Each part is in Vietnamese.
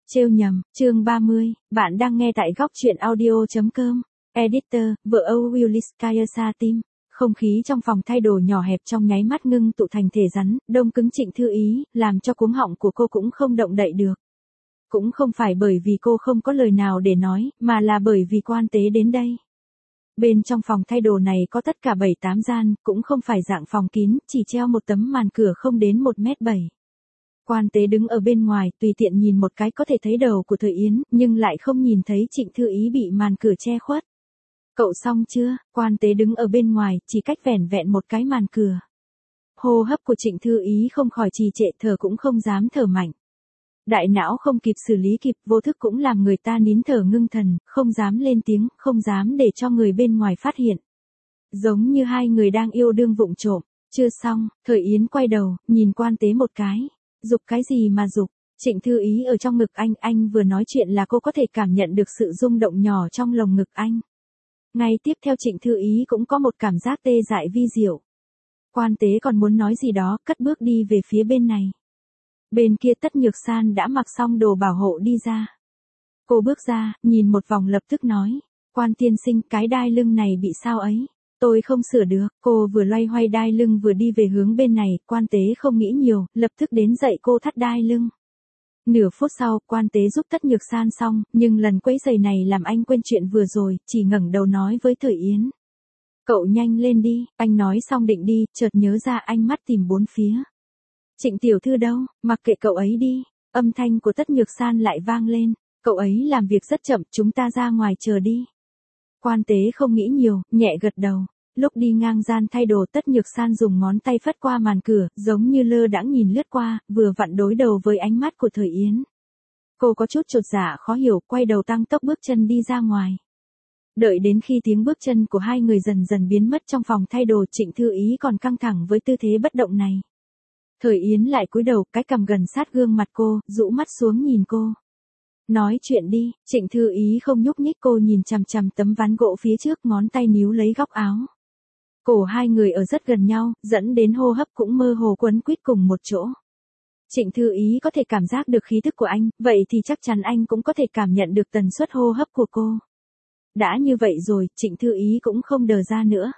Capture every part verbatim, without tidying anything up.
Trêu nhầm, chương ba mươi, bạn đang nghe tại góc truyện audio.com. Editor, vợ Âu Willis Sa Tim. Không khí trong phòng thay đồ nhỏ hẹp trong nháy mắt ngưng tụ thành thể rắn, đông cứng Trịnh Thư Ý, làm cho cuống họng của cô cũng không động đậy được. Cũng không phải bởi vì cô không có lời nào để nói, mà là bởi vì quan tế đến đây. Bên trong phòng thay đồ này có tất cả bảy tám gian, cũng không phải dạng phòng kín, chỉ treo một tấm màn cửa không đến một mét bảy. Quan tế đứng ở bên ngoài, tùy tiện nhìn một cái có thể thấy đầu của Thời Yến, nhưng lại không nhìn thấy Trịnh Thư Ý bị màn cửa che khuất. Cậu xong chưa? Quan tế đứng ở bên ngoài, chỉ cách vẻn vẹn một cái màn cửa. Hô hấp của Trịnh Thư Ý không khỏi trì trệ, thở cũng không dám thở mạnh. Đại não không kịp xử lý kịp, vô thức cũng làm người ta nín thở ngưng thần, không dám lên tiếng, không dám để cho người bên ngoài phát hiện. Giống như hai người đang yêu đương vụng trộm. Chưa xong, Thời Yến quay đầu, nhìn quan tế một cái. Dục cái gì mà dục? Trịnh Thư Ý ở trong ngực anh, anh vừa nói chuyện là cô có thể cảm nhận được sự rung động nhỏ trong lồng ngực anh. Ngay tiếp theo Trịnh Thư Ý cũng có một cảm giác tê dại vi diệu. Quan tế còn muốn nói gì đó, cất bước đi về phía bên này. Bên kia Tất Nhược San đã mặc xong đồ bảo hộ đi ra. Cô bước ra, nhìn một vòng lập tức nói, quan tiên sinh, cái đai lưng này bị sao ấy? Tôi không sửa được. Cô vừa loay hoay đai lưng vừa đi về hướng bên này, quan tế không nghĩ nhiều, lập tức đến dạy cô thắt đai lưng. Nửa phút sau, quan tế giúp Tất Nhược San xong, nhưng lần quấy giày này làm anh quên chuyện vừa rồi, chỉ ngẩng đầu nói với Thời Yến. Cậu nhanh lên đi, anh nói xong định đi, chợt nhớ ra anh mắt tìm bốn phía. Trịnh tiểu thư đâu, mặc kệ cậu ấy đi. Âm thanh của Tất Nhược San lại vang lên, cậu ấy làm việc rất chậm, chúng ta ra ngoài chờ đi. Quan tế không nghĩ nhiều, nhẹ gật đầu. Lúc đi ngang gian thay đồ, Tất Nhược San dùng ngón tay phất qua màn cửa, giống như lơ đãng nhìn lướt qua, vừa vặn đối đầu với ánh mắt của Thời Yến. Cô có chút chột dạ khó hiểu, quay đầu tăng tốc bước chân đi ra ngoài. Đợi đến khi tiếng bước chân của hai người dần dần biến mất trong phòng thay đồ, Trịnh Thư Ý còn căng thẳng với tư thế bất động này. Thời Yến lại cúi đầu, cái cằm gần sát gương mặt cô, rũ mắt xuống nhìn cô. Nói chuyện đi. Trịnh Thư Ý không nhúc nhích, cô nhìn chằm chằm tấm ván gỗ phía trước, ngón tay níu lấy góc áo. Cổ hai người ở rất gần nhau, dẫn đến hô hấp cũng mơ hồ quấn quýt cùng một chỗ. Trịnh Thư Ý có thể cảm giác được khí thức của anh, vậy thì chắc chắn anh cũng có thể cảm nhận được tần suất hô hấp của cô. Đã như vậy rồi, Trịnh Thư Ý cũng không đờ ra nữa.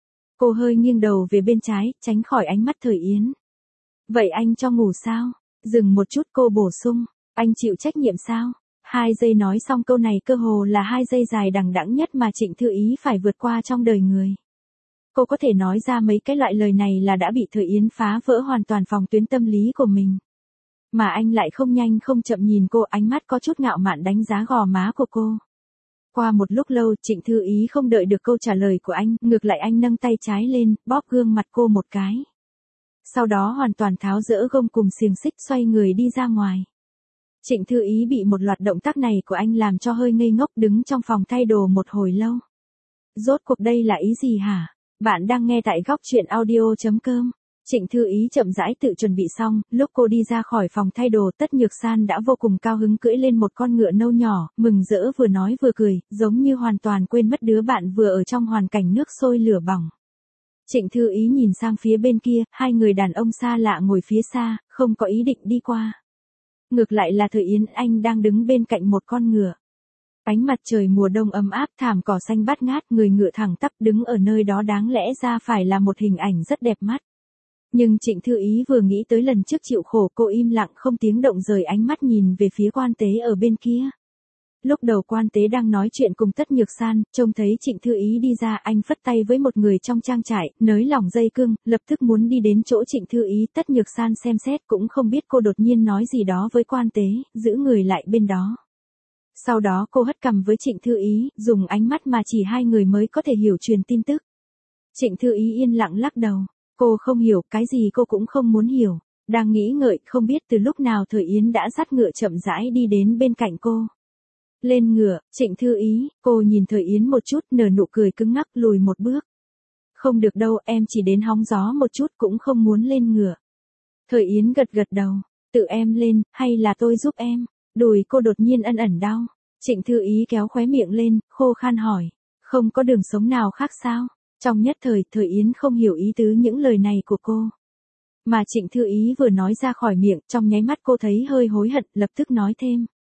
Cô hơi nghiêng đầu về bên trái, tránh khỏi ánh mắt Thời Yến. Vậy anh cho ngủ sao? Dừng một chút, cô bổ sung. Anh chịu trách nhiệm sao? Hai giây nói xong câu này cơ hồ là hai giây dài đằng đẵng nhất mà Trịnh Thư Ý phải vượt qua trong đời người. Cô có thể nói ra mấy cái loại lời này là đã bị Thời Yến phá vỡ hoàn toàn phòng tuyến tâm lý của mình. Mà anh lại không nhanh không chậm nhìn cô, ánh mắt có chút ngạo mạn đánh giá gò má của cô. Qua một lúc lâu, Trịnh Thư Ý không đợi được câu trả lời của anh, ngược lại anh nâng tay trái lên, bóp gương mặt cô một cái. Sau đó hoàn toàn tháo dỡ gông cùng xiềng xích, xoay người đi ra ngoài. Trịnh Thư Ý bị một loạt động tác này của anh làm cho hơi ngây ngốc, đứng trong phòng thay đồ một hồi lâu. Rốt cuộc đây là ý gì hả? Bạn đang nghe tại góc truyện audio.com. Trịnh Thư Ý chậm rãi tự chuẩn bị xong, lúc cô đi ra khỏi phòng thay đồ, Tất Nhược San đã vô cùng cao hứng cưỡi lên một con ngựa nâu nhỏ, mừng rỡ vừa nói vừa cười, giống như hoàn toàn quên mất đứa bạn vừa ở trong hoàn cảnh nước sôi lửa bỏng. Trịnh Thư Ý nhìn sang phía bên kia, hai người đàn ông xa lạ ngồi phía xa, không có ý định đi qua. Ngược lại là Thời Yến, anh đang đứng bên cạnh một con ngựa. Ánh mặt trời mùa đông ấm áp, thảm cỏ xanh bát ngát, người ngựa thẳng tắp đứng ở nơi đó đáng lẽ ra phải là một hình ảnh rất đẹp mắt. Nhưng Trịnh Thư Ý vừa nghĩ tới lần trước chịu khổ, cô im lặng không tiếng động rời ánh mắt nhìn về phía quan tế ở bên kia. Lúc đầu quan tế đang nói chuyện cùng Tất Nhược San, trông thấy Trịnh Thư Ý đi ra, anh phất tay với một người trong trang trại, nới lỏng dây cương, lập tức muốn đi đến chỗ Trịnh Thư Ý. Tất Nhược San xem xét cũng không biết cô đột nhiên nói gì đó với quan tế, giữ người lại bên đó. Sau đó cô hất cằm với Trịnh Thư Ý, dùng ánh mắt mà chỉ hai người mới có thể hiểu truyền tin tức. Trịnh Thư Ý yên lặng lắc đầu, cô không hiểu, cái gì cô cũng không muốn hiểu. Đang nghĩ ngợi, không biết từ lúc nào Thời Yến đã dắt ngựa chậm rãi đi đến bên cạnh cô. Lên ngựa. Trịnh Thư Ý, cô nhìn Thời Yến một chút, nở nụ cười cứng ngắc, lùi một bước. Không được đâu, em chỉ đến hóng gió một chút, cũng không muốn lên ngựa. Thời Yến gật gật đầu, tự em lên, hay là tôi giúp em? Đùi cô đột nhiên ẩn ẩn đau. Trịnh Thư Ý kéo khóe miệng lên, khô khan hỏi, không có đường sống nào khác sao? Trong nhất thời, Thời Yến không hiểu ý tứ những lời này của cô. Mà Trịnh Thư Ý vừa nói ra khỏi miệng, trong nháy mắt cô thấy hơi hối hận, lập tức nói thêm.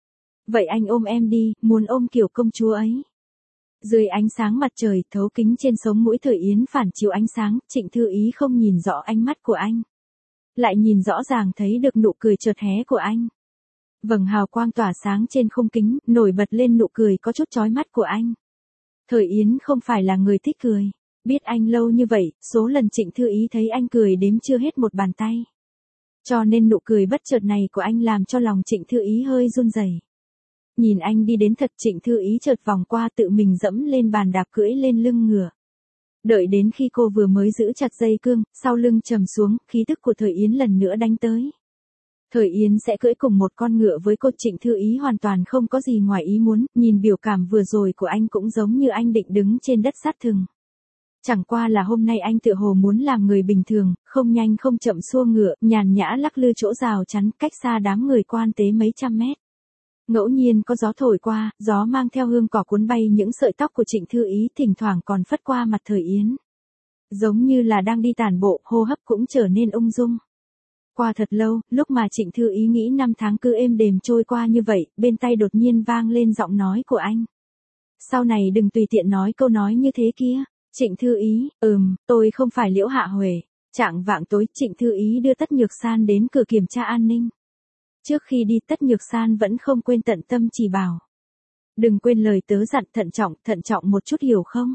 Vậy anh ôm em đi, muốn ôm kiểu công chúa ấy. Dưới ánh sáng mặt trời, thấu kính trên sống mũi Thời Yến phản chiếu ánh sáng, Trịnh Thư Ý không nhìn rõ ánh mắt của anh. Lại nhìn rõ ràng thấy được nụ cười chợt hé của anh. Vầng hào quang tỏa sáng trên khung kính, nổi bật lên nụ cười có chút chói mắt của anh. Thời Yến không phải là người thích cười. Biết anh lâu như vậy, số lần Trịnh Thư Ý thấy anh cười đếm chưa hết một bàn tay. Cho nên nụ cười bất chợt này của anh làm cho lòng Trịnh Thư Ý hơi run rẩy. Nhìn anh đi đến thật, Trịnh Thư Ý chợt vòng qua tự mình dẫm lên bàn đạp cưỡi lên lưng ngựa. Đợi đến khi cô vừa mới giữ chặt dây cương, sau lưng trầm xuống, khí tức của Thời Yến lần nữa đánh tới. Thời Yến sẽ cưỡi cùng một con ngựa với cô, Trịnh Thư Ý hoàn toàn không có gì ngoài ý muốn, nhìn biểu cảm vừa rồi của anh cũng giống như anh định đứng trên đất sát thừng. Chẳng qua là hôm nay anh tựa hồ muốn làm người bình thường, không nhanh không chậm xua ngựa, nhàn nhã lắc lư chỗ rào chắn, cách xa đám người quan tế mấy trăm mét. Ngẫu nhiên có gió thổi qua, gió mang theo hương cỏ cuốn bay những sợi tóc của Trịnh Thư Ý, thỉnh thoảng còn phất qua mặt Thời Yến. Giống như là đang đi tản bộ, hô hấp cũng trở nên ung dung. Qua thật lâu, lúc mà Trịnh Thư Ý nghĩ năm tháng cứ êm đềm trôi qua như vậy, bên tai đột nhiên vang lên giọng nói của anh. Sau này đừng tùy tiện nói câu nói như thế kia. Trịnh Thư Ý, ừm, tôi không phải Liễu Hạ Huệ. Trạng vạng tối, Trịnh Thư Ý đưa Tất Nhược San đến cửa kiểm tra an ninh. Trước khi đi, Tất Nhược San vẫn không quên tận tâm chỉ bảo. Đừng quên lời tớ dặn, thận trọng, thận trọng một chút, hiểu không?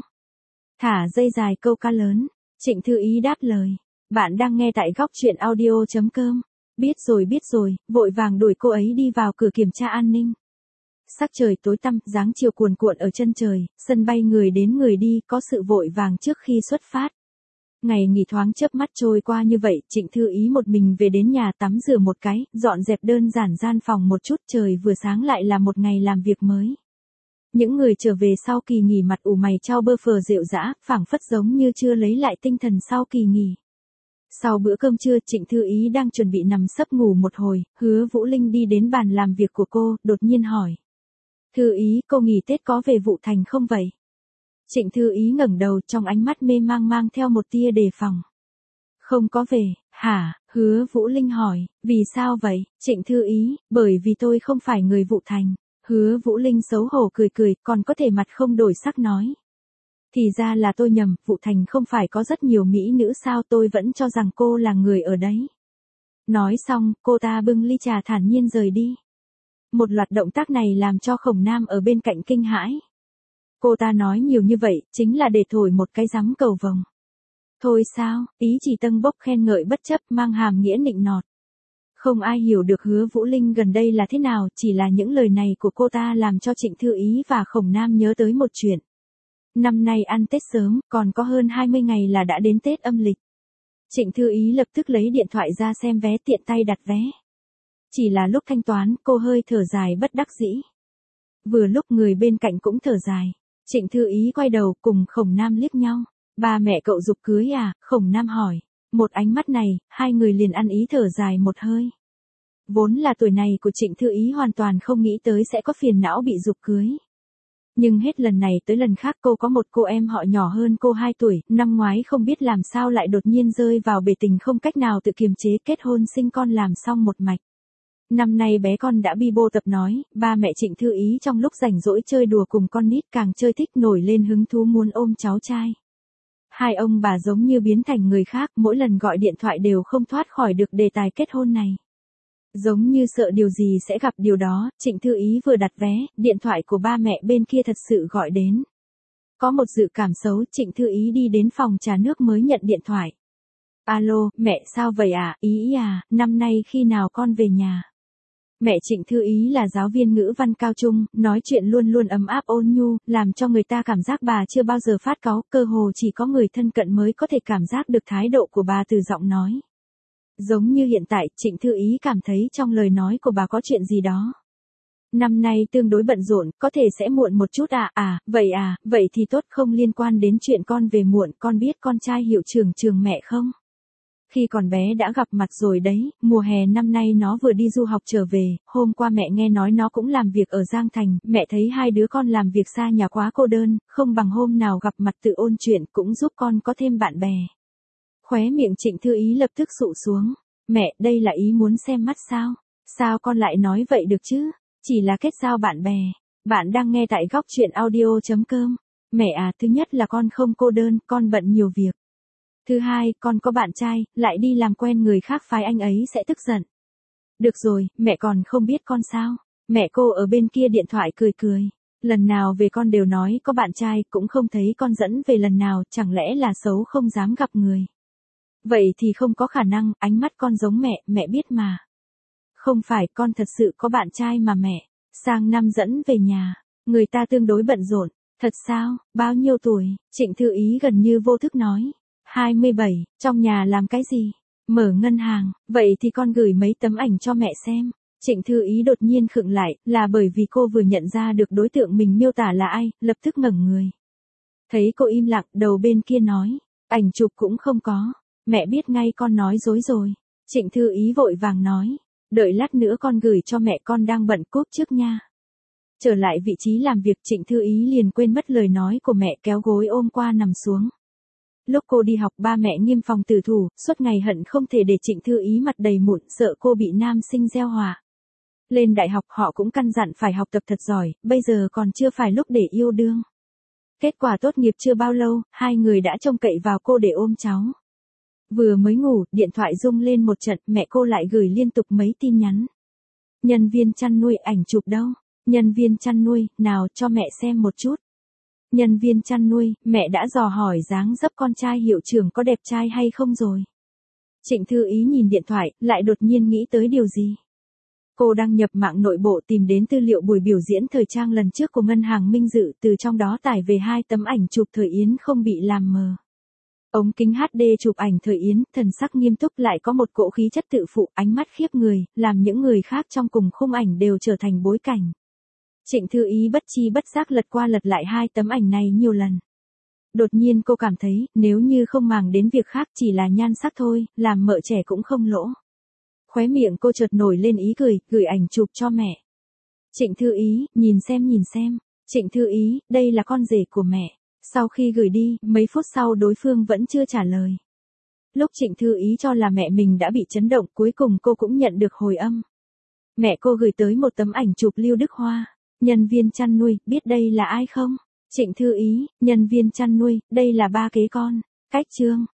Thả dây dài câu ca lớn. Trịnh Thư Ý đáp lời. Bạn đang nghe tại góc truyện audio chấm com. Biết rồi biết rồi, vội vàng đuổi cô ấy đi vào cửa kiểm tra an ninh. Sắc trời tối tăm, dáng chiều cuồn cuộn ở chân trời, sân bay người đến người đi, có sự vội vàng trước khi xuất phát. Ngày nghỉ thoáng chớp mắt trôi qua như vậy, Trịnh Thư Ý một mình về đến nhà tắm rửa một cái, dọn dẹp đơn giản gian phòng một chút, trời vừa sáng lại là một ngày làm việc mới. Những người trở về sau kỳ nghỉ mặt ủ mày chau bơ phờ rệu rã, phảng phất giống như chưa lấy lại tinh thần sau kỳ nghỉ. Sau bữa cơm trưa, Trịnh Thư Ý đang chuẩn bị nằm sấp ngủ một hồi, Hứa Vũ Linh đi đến bàn làm việc của cô, đột nhiên hỏi. Thư Ý, cô nghỉ Tết có về Vũ Thành không vậy? Trịnh Thư Ý ngẩng đầu, trong ánh mắt mê mang mang theo một tia đề phòng. Không có về, hả? Hứa Vũ Linh hỏi, vì sao vậy? Trịnh Thư Ý, bởi vì tôi không phải người Vũ Thành. Hứa Vũ Linh xấu hổ cười cười, còn có thể mặt không đổi sắc nói. Thì ra là tôi nhầm, Vũ Thành không phải có rất nhiều mỹ nữ sao, tôi vẫn cho rằng cô là người ở đấy. Nói xong, cô ta bưng ly trà thản nhiên rời đi. Một loạt động tác này làm cho Khổng Nam ở bên cạnh kinh hãi. Cô ta nói nhiều như vậy, chính là để thổi một cái rắm cầu vồng. Thôi sao, ý chỉ tâng bốc khen ngợi bất chấp, mang hàm nghĩa nịnh nọt. Không ai hiểu được Hứa Vũ Linh gần đây là thế nào, chỉ là những lời này của cô ta làm cho Trịnh Thư Ý và Khổng Nam nhớ tới một chuyện. Năm nay ăn Tết sớm, còn có hơn hai mươi ngày là đã đến Tết âm lịch. Trịnh Thư Ý lập tức lấy điện thoại ra xem vé, tiện tay đặt vé. Chỉ là lúc thanh toán, cô hơi thở dài bất đắc dĩ. Vừa lúc người bên cạnh cũng thở dài. Trịnh Thư Ý quay đầu cùng Khổng Nam liếc nhau. Ba mẹ cậu giục cưới à? Khổng Nam hỏi. Một ánh mắt này, hai người liền ăn ý thở dài một hơi. Vốn là tuổi này của Trịnh Thư Ý hoàn toàn không nghĩ tới sẽ có phiền não bị giục cưới. Nhưng hết lần này tới lần khác cô có một cô em họ nhỏ hơn cô hai tuổi, năm ngoái không biết làm sao lại đột nhiên rơi vào bể tình không cách nào tự kiềm chế, kết hôn sinh con làm xong một mạch. Năm nay bé con đã bi bô tập nói, ba mẹ Trịnh Thư Ý trong lúc rảnh rỗi chơi đùa cùng con nít càng chơi thích nổi lên hứng thú muốn ôm cháu trai. Hai ông bà giống như biến thành người khác, mỗi lần gọi điện thoại đều không thoát khỏi được đề tài kết hôn này. Giống như sợ điều gì sẽ gặp điều đó, Trịnh Thư Ý vừa đặt vé, điện thoại của ba mẹ bên kia thật sự gọi đến. Có một dự cảm xấu, Trịnh Thư Ý đi đến phòng trà nước mới nhận điện thoại. Alo, mẹ sao vậy à, Ý Ý à, năm nay khi nào con về nhà? Mẹ Trịnh Thư Ý là giáo viên ngữ văn cao trung, nói chuyện luôn luôn ấm áp ôn nhu, làm cho người ta cảm giác bà chưa bao giờ phát cáu, cơ hồ chỉ có người thân cận mới có thể cảm giác được thái độ của bà từ giọng nói. Giống như hiện tại, Trịnh Thư Ý cảm thấy trong lời nói của bà có chuyện gì đó. Năm nay tương đối bận rộn, có thể sẽ muộn một chút à, à, vậy à, vậy thì tốt, không liên quan đến chuyện con về muộn, con biết con trai hiệu trưởng trường mẹ không? Khi còn bé đã gặp mặt rồi đấy, mùa hè năm nay nó vừa đi du học trở về, hôm qua mẹ nghe nói nó cũng làm việc ở Giang Thành, mẹ thấy hai đứa con làm việc xa nhà quá cô đơn, không bằng hôm nào gặp mặt tự ôn chuyện cũng giúp con có thêm bạn bè. Khóe miệng Trịnh Thư Ý lập tức sụ xuống. Mẹ, đây là ý muốn xem mắt sao? Sao con lại nói vậy được chứ? chỉ là kết giao bạn bè. Bạn đang nghe tại góc chuyện audio chấm com. Mẹ à, thứ nhất là con không cô đơn, con bận nhiều việc. Thứ hai, con có bạn trai, lại đi làm quen người khác phái anh ấy sẽ tức giận. Được rồi, mẹ còn không biết con sao. Mẹ cô ở bên kia điện thoại cười cười. Lần nào về con đều nói có bạn trai, cũng không thấy con dẫn về lần nào, chẳng lẽ là xấu không dám gặp người. Vậy thì không có khả năng, ánh mắt con giống mẹ, mẹ biết mà. Không phải, con thật sự có bạn trai mà mẹ. Sang năm dẫn về nhà, người ta tương đối bận rộn. Thật sao, bao nhiêu tuổi? Trịnh Thư Ý gần như vô thức nói. hai mươi bảy, trong nhà làm cái gì? Mở ngân hàng, vậy thì con gửi mấy tấm ảnh cho mẹ xem. Trịnh Thư Ý đột nhiên khựng lại, là bởi vì cô vừa nhận ra được đối tượng mình miêu tả là ai, lập tức ngẩng người. Thấy cô im lặng, đầu bên kia nói, ảnh chụp cũng không có. Mẹ biết ngay con nói dối rồi. Trịnh Thư Ý vội vàng nói, đợi lát nữa con gửi cho mẹ, con đang bận cúp trước nha. Trở lại vị trí làm việc, Trịnh Thư Ý liền quên mất lời nói của mẹ, kéo gối ôm qua nằm xuống. Lúc cô đi học, ba mẹ nghiêm phòng tử thủ, suốt ngày hận không thể để Trịnh Thư Ý mặt đầy mụn, sợ cô bị nam sinh gieo họa. Lên đại học họ cũng căn dặn phải học tập thật giỏi, bây giờ còn chưa phải lúc để yêu đương. Kết quả tốt nghiệp chưa bao lâu, hai người đã trông cậy vào cô để ôm cháu. Vừa mới ngủ, điện thoại rung lên một trận, mẹ cô lại gửi liên tục mấy tin nhắn. Nhân viên chăn nuôi, ảnh chụp đâu? Nhân viên chăn nuôi, nào cho mẹ xem một chút. Nhân viên chăn nuôi, mẹ đã dò hỏi dáng dấp con trai hiệu trưởng có đẹp trai hay không rồi. Trịnh Thư Ý nhìn điện thoại, lại đột nhiên nghĩ tới điều gì. Cô đăng nhập mạng nội bộ tìm đến tư liệu buổi biểu diễn thời trang lần trước của ngân hàng Minh Dự, từ trong đó tải về hai tấm ảnh chụp thời Yến không bị làm mờ. Ống kính hát đê chụp ảnh thời Yến, thần sắc nghiêm túc lại có một cỗ khí chất tự phụ, ánh mắt khiếp người, làm những người khác trong cùng khung ảnh đều trở thành bối cảnh. Trịnh Thư Ý bất chi bất giác lật qua lật lại hai tấm ảnh này nhiều lần. Đột nhiên cô cảm thấy, nếu như không màng đến việc khác, chỉ là nhan sắc thôi, làm mợ trẻ cũng không lỗ. Khóe miệng cô chợt nổi lên ý cười, gửi ảnh chụp cho mẹ. Trịnh Thư Ý, nhìn xem nhìn xem. Trịnh Thư Ý, đây là con rể của mẹ. Sau khi gửi đi, mấy phút sau đối phương vẫn chưa trả lời. Lúc Trịnh Thư Ý cho là mẹ mình đã bị chấn động, cuối cùng cô cũng nhận được hồi âm. Mẹ cô gửi tới một tấm ảnh chụp Lưu Đức Hoa. Nhân viên chăn nuôi, biết đây là ai không? Trịnh Thư Ý, nhân viên chăn nuôi, đây là ba kế con. Cách chương.